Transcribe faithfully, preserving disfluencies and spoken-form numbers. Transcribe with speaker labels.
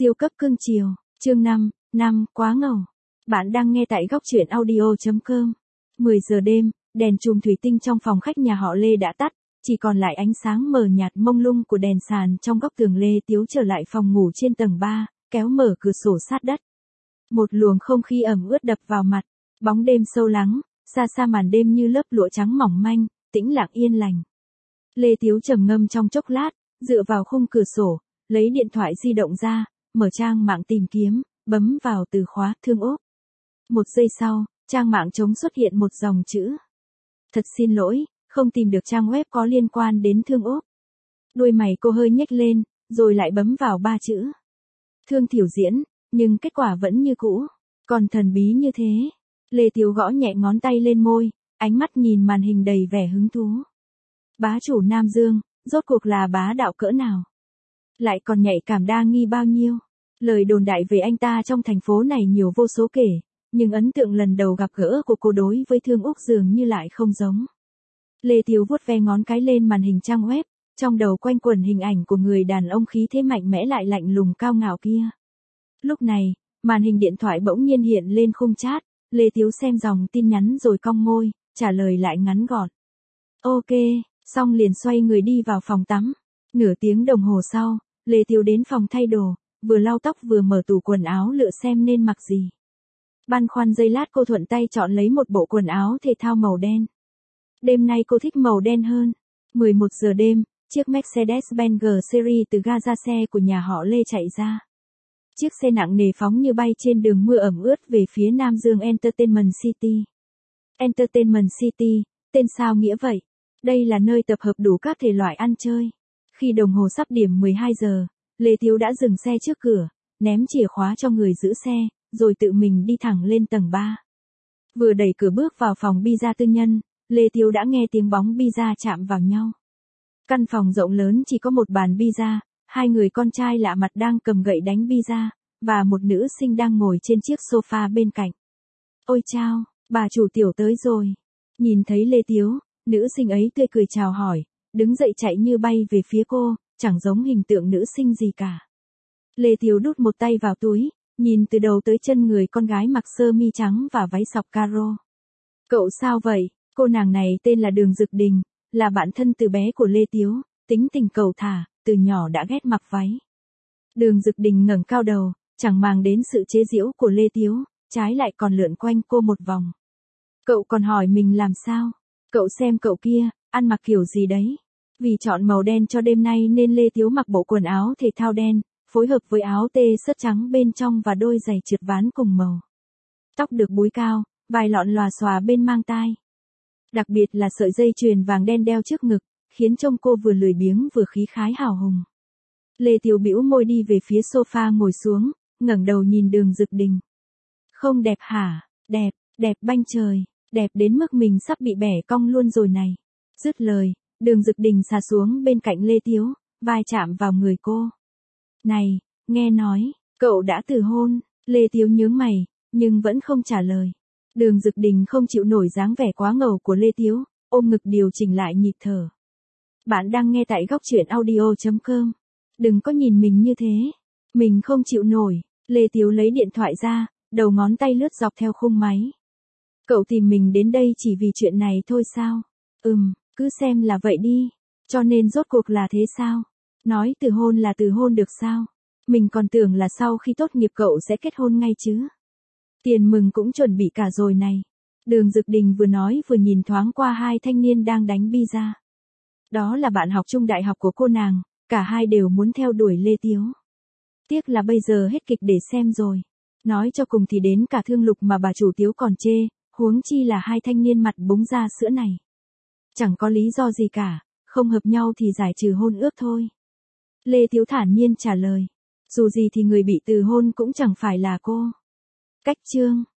Speaker 1: Siêu cấp cưng chiều, chương năm, năm, quá ngầu. Bạn đang nghe tại góc truyện audio chấm com. mười giờ đêm, đèn chùm thủy tinh trong phòng khách nhà họ Lê đã tắt, chỉ còn lại ánh sáng mờ nhạt mông lung của đèn sàn trong góc tường. Lê Tiếu trở lại phòng ngủ trên tầng ba, kéo mở cửa sổ sát đất. Một luồng không khí ẩm ướt đập vào mặt, bóng đêm sâu lắng, xa xa màn đêm như lớp lụa trắng mỏng manh, tĩnh lặng yên lành. Lê Tiếu trầm ngâm trong chốc lát, dựa vào khung cửa sổ, lấy điện thoại di động ra, mở trang mạng tìm kiếm, bấm vào từ khóa thương ốp. Một giây sau, trang mạng trống xuất hiện một dòng chữ. Thật xin lỗi, không tìm được trang web có liên quan đến thương ốp. Đuôi mày cô hơi nhếch lên, rồi lại bấm vào ba chữ. Thương Thiểu Diễn, nhưng kết quả vẫn như cũ, còn thần bí như thế. Lê Tiếu gõ nhẹ ngón tay lên môi, ánh mắt nhìn màn hình đầy vẻ hứng thú. Bá chủ Nam Dương, rốt cuộc là bá đạo cỡ nào? Lại còn nhạy cảm đa nghi bao nhiêu? Lời đồn đại về anh ta trong thành phố này nhiều vô số kể, nhưng ấn tượng lần đầu gặp gỡ của cô đối với Thương Úc dường như lại không giống. Lê Tiếu vuốt ve ngón cái lên màn hình trang web, trong đầu quanh quẩn hình ảnh của người đàn ông khí thế mạnh mẽ lại lạnh lùng cao ngạo kia. Lúc này, màn hình điện thoại bỗng nhiên hiện lên khung chat, Lê Tiếu xem dòng tin nhắn rồi cong môi, trả lời lại ngắn gọn. Ok, xong liền xoay người đi vào phòng tắm. Nửa tiếng đồng hồ sau, Lê Tiếu đến phòng thay đồ, vừa lau tóc vừa mở tủ quần áo lựa xem nên mặc gì. Băn khoăn giây lát cô thuận tay chọn lấy một bộ quần áo thể thao màu đen. Đêm nay cô thích màu đen hơn. mười một giờ đêm, chiếc Mercedes-Benz G-Series từ ga ra xe của nhà họ Lê chạy ra. Chiếc xe nặng nề phóng như bay trên đường mưa ẩm ướt về phía Nam Dương Entertainment City. Entertainment City, tên sao nghĩa vậy? Đây là nơi tập hợp đủ các thể loại ăn chơi. Khi đồng hồ sắp điểm mười hai giờ, Lê Tiếu đã dừng xe trước cửa, ném chìa khóa cho người giữ xe, rồi tự mình đi thẳng lên tầng ba. Vừa đẩy cửa bước vào phòng pizza tư nhân, Lê Tiếu đã nghe tiếng bóng pizza chạm vào nhau. Căn phòng rộng lớn chỉ có một bàn pizza, hai người con trai lạ mặt đang cầm gậy đánh pizza, và một nữ sinh đang ngồi trên chiếc sofa bên cạnh. Ôi chao, bà chủ tiểu tới rồi. Nhìn thấy Lê Tiếu, nữ sinh ấy tươi cười chào hỏi, đứng dậy chạy như bay về phía cô, chẳng giống hình tượng nữ sinh gì cả. Lê Tiếu đút một tay vào túi, nhìn từ đầu tới chân người con gái mặc sơ mi trắng và váy sọc caro. Cậu sao vậy? Cô nàng này tên là Đường Dực Đình, là bạn thân từ bé của Lê Tiếu, tính tình cầu thả, từ nhỏ đã ghét mặc váy. Đường Dực Đình ngẩng cao đầu, chẳng màng đến sự chế giễu của Lê Tiếu, trái lại còn lượn quanh cô một vòng. Cậu còn hỏi mình làm sao? Cậu xem cậu kia, ăn mặc kiểu gì đấy? Vì chọn màu đen cho đêm nay nên Lê Tiếu mặc bộ quần áo thể thao đen, phối hợp với áo tê sớt trắng bên trong và đôi giày trượt ván cùng màu. Tóc được búi cao, vài lọn lòa xòa bên mang tai. Đặc biệt là sợi dây chuyền vàng đen đeo trước ngực, khiến trông cô vừa lười biếng vừa khí khái hào hùng. Lê Tiếu bĩu môi đi về phía sofa ngồi xuống, ngẩng đầu nhìn Đường Dực Đình. Không đẹp hả? Đẹp, đẹp banh trời, đẹp đến mức mình sắp bị bẻ cong luôn rồi này. Dứt lời, Đường Dực Đình xà xuống bên cạnh Lê Tiếu, vai chạm vào người cô. Này, nghe nói, cậu đã từ hôn. Lê Tiếu nhướng mày, nhưng vẫn không trả lời. Đường Dực Đình không chịu nổi dáng vẻ quá ngầu của Lê Tiếu, ôm ngực điều chỉnh lại nhịp thở. Bạn đang nghe tại góc truyện audio chấm com. Đừng có nhìn mình như thế. Mình không chịu nổi. Lê Tiếu lấy điện thoại ra, đầu ngón tay lướt dọc theo khung máy. Cậu tìm mình đến đây chỉ vì chuyện này thôi sao? Ừm, cứ xem là vậy đi. Cho nên rốt cuộc là thế sao? Nói từ hôn là từ hôn được sao? Mình còn tưởng là sau khi tốt nghiệp cậu sẽ kết hôn ngay chứ. Tiền mừng cũng chuẩn bị cả rồi này. Đường Dực Đình vừa nói vừa nhìn thoáng qua hai thanh niên đang đánh pizza. Đó là bạn học chung đại học của cô nàng, cả hai đều muốn theo đuổi Lê Tiếu. Tiếc là bây giờ hết kịch để xem rồi. Nói cho cùng thì đến cả Thương Lục mà bà chủ Tiếu còn chê, huống chi là hai thanh niên mặt búng ra sữa này. Chẳng có lý do gì cả, không hợp nhau thì giải trừ hôn ước thôi. Lê Tiếu thản nhiên trả lời. Dù gì thì người bị từ hôn cũng chẳng phải là cô. Cách chương.